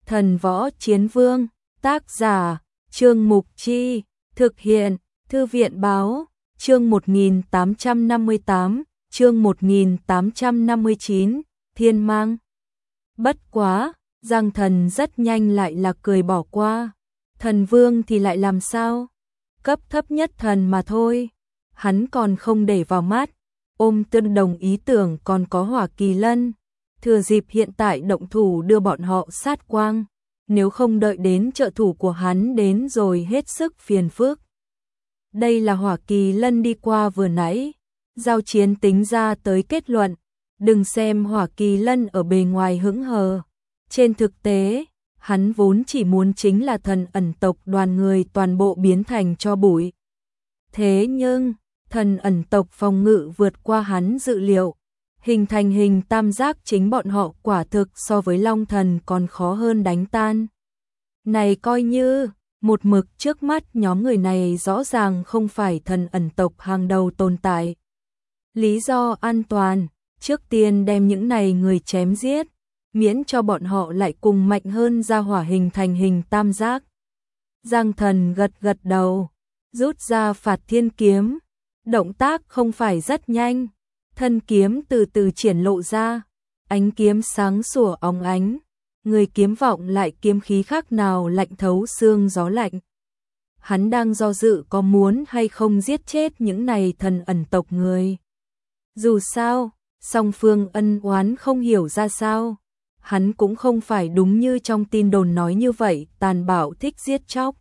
Thần Võ Chiến Vương, tác giả, Trương Mục Chi, thực hiện, Thư viện Báo, chương 1858, chương 1859, Thiên Mang. Bất quá, Giang Thần rất nhanh lại là cười bỏ qua. Thần Vương thì lại làm sao? Cấp thấp nhất thần mà thôi. Hắn còn không để vào mắt. Ôm tương đồng ý tưởng còn có Hỏa Kỳ Lân. Thừa dịp hiện tại động thủ đưa bọn họ sát quang. Nếu không đợi đến trợ thủ của hắn đến rồi hết sức phiền phức. Đây là Hỏa Kỳ Lân đi qua vừa nãy. Giao chiến tính ra tới kết luận. Đừng xem Hỏa Kỳ Lân ở bề ngoài hững hờ. Trên thực tế, hắn vốn chỉ muốn chính là thần ẩn tộc đoàn người toàn bộ biến thành tro bụi. Thế nhưng, thần ẩn tộc phòng ngự vượt qua hắn dự liệu. Hình thành hình tam giác chính bọn họ quả thực so với Long Thần còn khó hơn đánh tan. Này coi như, một mực trước mắt nhóm người này rõ ràng không phải thần ẩn tộc hàng đầu tồn tại. Lý do an toàn, trước tiên đem những này người chém giết, miễn cho bọn họ lại cùng mạnh hơn ra hỏa hình thành hình tam giác. Giang Thần gật gật đầu, rút ra Phạt Thiên Kiếm, động tác không phải rất nhanh, thân kiếm từ từ triển lộ ra, ánh kiếm sáng sủa óng ánh, người kiếm vọng lại kiếm khí khác nào lạnh thấu xương gió lạnh. Hắn đang do dự có muốn hay không giết chết những này thần ẩn tộc người. Dù sao, song phương ân oán không hiểu ra sao. Hắn cũng không phải đúng như trong tin đồn nói như vậy, tàn bạo thích giết chóc.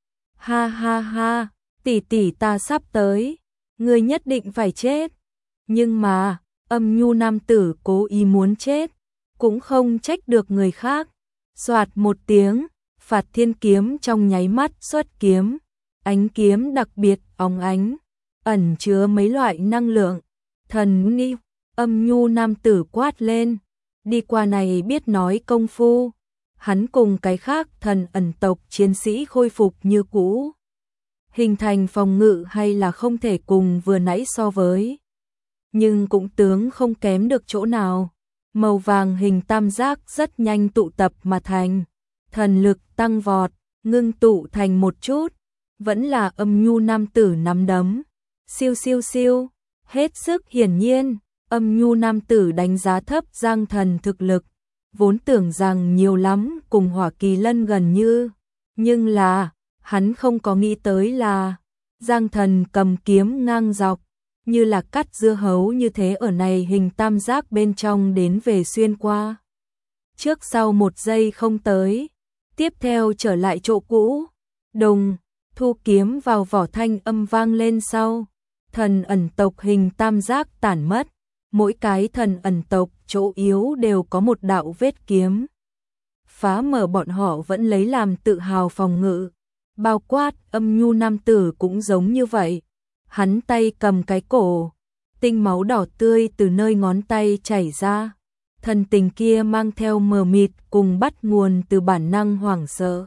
Ha ha ha, tỷ tỷ ta sắp tới, ngươi nhất định phải chết. Nhưng mà, âm nhu nam tử cố ý muốn chết, cũng không trách được người khác. Soạt một tiếng, Phạt Thiên Kiếm trong nháy mắt xuất kiếm, ánh kiếm đặc biệt óng ánh, ẩn chứa mấy loại năng lượng. Thần nghi, âm nhu nam tử quát lên. Đi qua này biết nói công phu, hắn cùng cái khác thần ẩn tộc chiến sĩ khôi phục như cũ. Hình thành phòng ngự hay là không thể cùng vừa nãy so với. Nhưng cũng tướng không kém được chỗ nào. Màu vàng hình tam giác rất nhanh tụ tập mà thành. Thần lực tăng vọt, ngưng tụ thành một chút. Vẫn là âm nhu nam tử nắm đấm. Siêu siêu siêu, hết sức hiển nhiên. Âm nhu nam tử đánh giá thấp Giang Thần thực lực, vốn tưởng rằng nhiều lắm cùng Hỏa Kỳ Lân gần như, nhưng là, hắn không có nghĩ tới là, Giang Thần cầm kiếm ngang dọc, như là cắt dưa hấu như thế ở này hình tam giác bên trong đến về xuyên qua. Trước sau một giây không tới, tiếp theo trở lại chỗ cũ, đùng, thu kiếm vào vỏ thanh âm vang lên sau, thần ẩn tộc hình tam giác tản mất. Mỗi cái thần ẩn tộc chỗ yếu đều có một đạo vết kiếm. Phá mở bọn họ vẫn lấy làm tự hào phòng ngự. Bao quát âm nhu nam tử cũng giống như vậy. Hắn tay cầm cái cổ. Tinh máu đỏ tươi từ nơi ngón tay chảy ra. Thần tình kia mang theo mờ mịt cùng bắt nguồn từ bản năng hoảng sợ.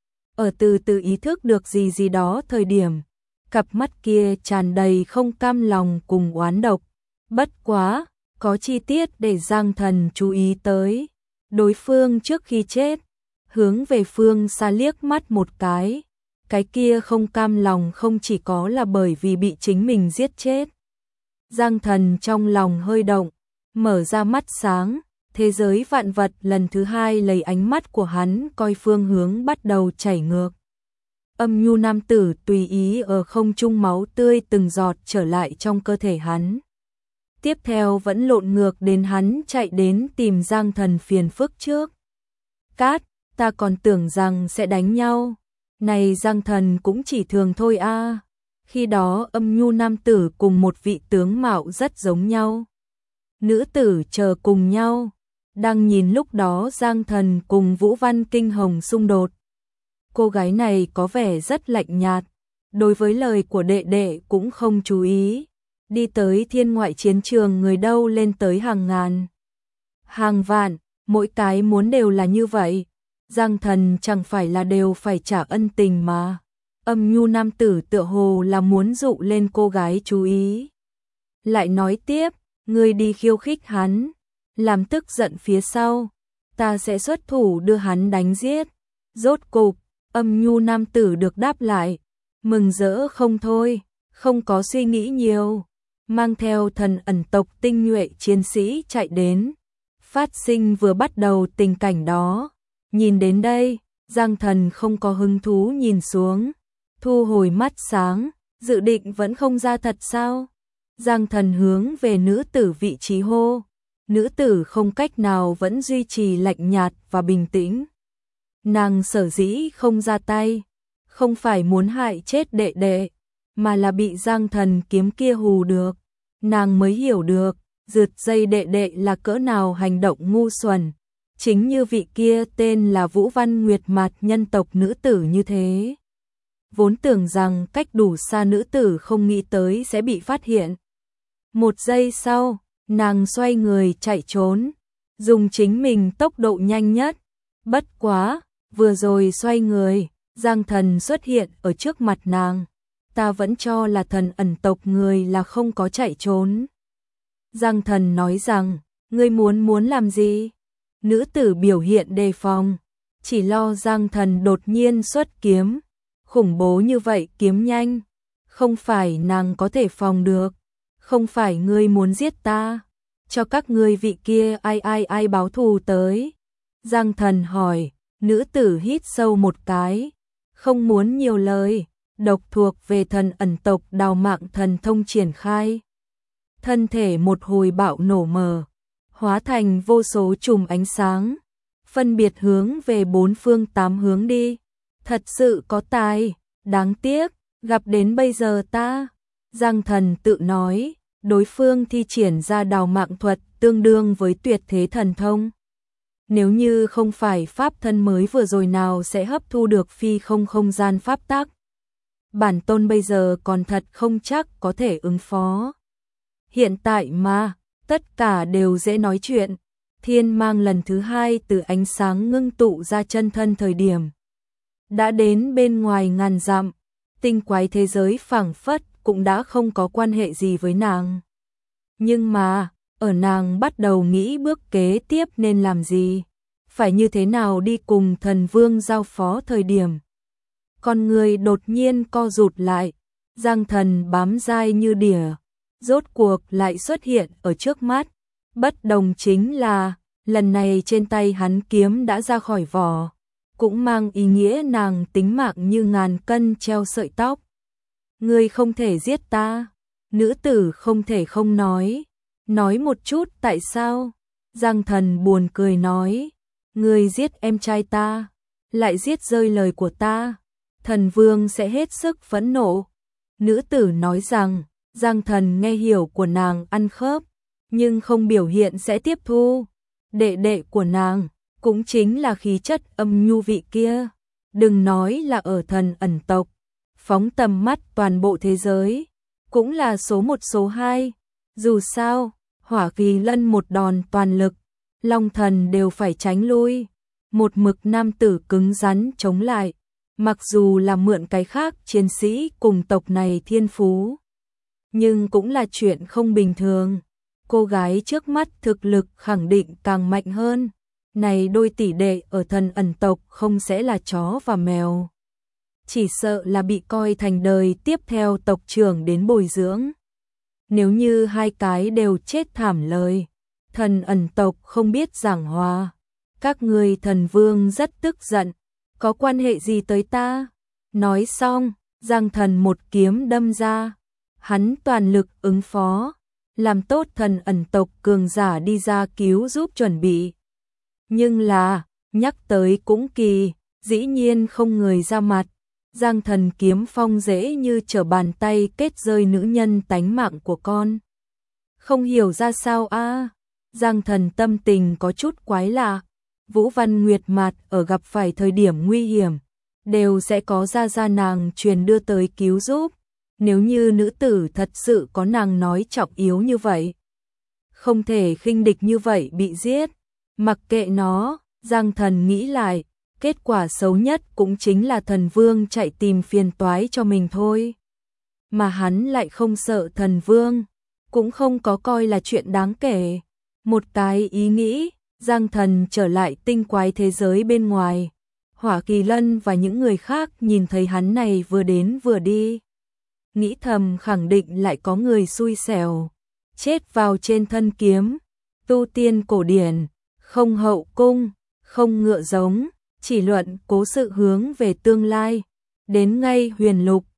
Ở từ từ ý thức được gì đó thời điểm. Cặp mắt kia tràn đầy không cam lòng cùng oán độc. Bất quá, có chi tiết để Giang Thần chú ý tới. Đối phương trước khi chết, hướng về phương xa liếc mắt một cái. Cái kia không cam lòng không chỉ có là bởi vì bị chính mình giết chết. Giang Thần trong lòng hơi động, mở ra mắt sáng, thế giới vạn vật lần thứ hai lấy ánh mắt của hắn coi phương hướng bắt đầu chảy ngược. Âm nhu nam tử tùy ý ở không trung máu tươi từng giọt trở lại trong cơ thể hắn. Tiếp theo vẫn lộn ngược đến hắn chạy đến tìm Giang Thần phiền phức trước. Cát, ta còn tưởng rằng sẽ đánh nhau. Này Giang Thần cũng chỉ thường thôi a. Khi đó âm nhu nam tử cùng một vị tướng mạo rất giống nhau. Nữ tử chờ cùng nhau. Đang nhìn lúc đó Giang Thần cùng Vũ Văn Kinh Hồng xung đột. Cô gái này có vẻ rất lạnh nhạt. Đối với lời của đệ đệ cũng không chú ý. Đi tới thiên ngoại chiến trường người đâu lên tới hàng ngàn, hàng vạn, mỗi cái muốn đều là như vậy. Giang Thần chẳng phải là đều phải trả ân tình mà. Âm nhu nam tử tựa hồ là muốn dụ lên cô gái chú ý. Lại nói tiếp, ngươi đi khiêu khích hắn, làm tức giận phía sau. ta sẽ xuất thủ đưa hắn đánh giết. Rốt cục, âm nhu nam tử được đáp lại, mừng rỡ không thôi, không có suy nghĩ nhiều, mang theo thần ẩn tộc tinh nhuệ chiến sĩ chạy đến. Phát sinh vừa bắt đầu tình cảnh đó, nhìn đến đây, Giang Thần không có hứng thú nhìn xuống, thu hồi mắt sáng, dự định vẫn không ra thật sao? Giang Thần hướng về nữ tử vị trí hô, nữ tử không cách nào vẫn duy trì lạnh nhạt và bình tĩnh. Nàng sở dĩ không ra tay, không phải muốn hại chết đệ đệ, mà là bị Giang Thần kiếm kia hù được. Nàng mới hiểu được, rượt dây đệ đệ là cỡ nào hành động ngu xuẩn. Chính như vị kia tên là Vũ Văn Nguyệt Mạt nhân tộc nữ tử như thế. Vốn tưởng rằng cách đủ xa nữ tử không nghĩ tới sẽ bị phát hiện. Một giây sau, nàng xoay người chạy trốn, dùng chính mình tốc độ nhanh nhất. Bất quá, vừa rồi xoay người, Giang Thần xuất hiện ở trước mặt nàng. Ta vẫn cho là thần ẩn tộc người là không có chạy trốn. Giang Thần nói rằng, ngươi muốn làm gì? Nữ tử biểu hiện đề phòng, chỉ lo Giang Thần đột nhiên xuất kiếm. Khủng bố như vậy kiếm nhanh, không phải nàng có thể phòng được. Không phải ngươi muốn giết ta, cho các ngươi vị kia ai báo thù tới. Giang Thần hỏi, nữ tử hít sâu một cái, không muốn nhiều lời, độc thuộc về thần ẩn tộc đào mạng thần thông triển khai. Thân thể một hồi bạo nổ mờ, hóa thành vô số chùm ánh sáng, phân biệt hướng về bốn phương tám hướng đi. Thật sự có tài, đáng tiếc, gặp đến bây giờ ta. Giang Thần tự nói, đối phương thi triển ra đào mạng thuật tương đương với tuyệt thế thần thông. Nếu như không phải pháp thân mới vừa rồi nào sẽ hấp thu được phi không gian pháp tắc. Bản tôn bây giờ còn thật không chắc có thể ứng phó. Hiện tại mà, tất cả đều dễ nói chuyện. Thiên mang lần thứ hai từ ánh sáng ngưng tụ ra chân thân thời điểm. Đã đến bên ngoài ngàn dặm, tinh quái thế giới phảng phất cũng đã không có quan hệ gì với nàng. Nhưng mà, ở nàng bắt đầu nghĩ bước kế tiếp nên làm gì, phải như thế nào đi cùng thần vương giao phó thời điểm. Con người đột nhiên co rụt lại, Giang Thần bám dai như đỉa, rốt cuộc lại xuất hiện ở trước mắt. Bất đồng chính là, lần này trên tay hắn kiếm đã ra khỏi vỏ, cũng mang ý nghĩa nàng tính mạng như ngàn cân treo sợi tóc. Ngươi không thể giết ta, nữ tử không thể không nói một chút tại sao. Giang Thần buồn cười nói, ngươi giết em trai ta, lại giết rơi lời của ta, thần vương sẽ hết sức phẫn nộ. Nữ tử nói rằng, Giang Thần nghe hiểu của nàng ăn khớp, nhưng không biểu hiện sẽ tiếp thu. Đệ đệ của nàng, cũng chính là khí chất âm nhu vị kia, đừng nói là ở thần ẩn tộc, phóng tầm mắt toàn bộ thế giới, cũng là số một số hai. Dù sao, Hỏa Kỳ Lân một đòn toàn lực, Long Thần đều phải tránh lui. Một mực nam tử cứng rắn chống lại, mặc dù là mượn cái khác chiến sĩ cùng tộc này thiên phú, nhưng cũng là chuyện không bình thường. Cô gái trước mắt thực lực khẳng định càng mạnh hơn. Này đôi tỷ đệ ở thần ẩn tộc không sẽ là chó và mèo. Chỉ sợ là bị coi thành đời tiếp theo tộc trưởng đến bồi dưỡng. Nếu như hai cái đều chết thảm lời, thần ẩn tộc không biết giảng hòa. Các người thần vương rất tức giận, có quan hệ gì tới ta? Nói xong, Giang Thần một kiếm đâm ra. Hắn toàn lực ứng phó, làm tốt thần ẩn tộc cường giả đi ra cứu giúp chuẩn bị. Nhưng là, nhắc tới cũng kỳ, dĩ nhiên không người ra mặt. Giang Thần kiếm phong dễ như trở bàn tay kết rơi nữ nhân tánh mạng của con. Không hiểu ra sao a. Giang Thần tâm tình có chút quái lạ. Vũ Văn Nguyệt Mạt ở gặp phải thời điểm nguy hiểm, đều sẽ có gia nàng truyền đưa tới cứu giúp. Nếu như nữ tử thật sự có nàng nói trọng yếu như vậy, không thể khinh địch như vậy bị giết. Mặc kệ nó, Giang Thần nghĩ lại, kết quả xấu nhất cũng chính là thần vương chạy tìm phiền toái cho mình thôi. Mà hắn lại không sợ thần vương, cũng không có coi là chuyện đáng kể. Một cái ý nghĩ, Giang Thần trở lại tinh quái thế giới bên ngoài. Hỏa Kỳ Lân và những người khác nhìn thấy hắn này vừa đến vừa đi, nghĩ thầm khẳng định lại có người xui xẻo chết vào trên thân kiếm. Tu tiên cổ điển, không hậu cung, không ngựa giống, chỉ luận cố sự hướng về tương lai. Đến ngay huyền lục,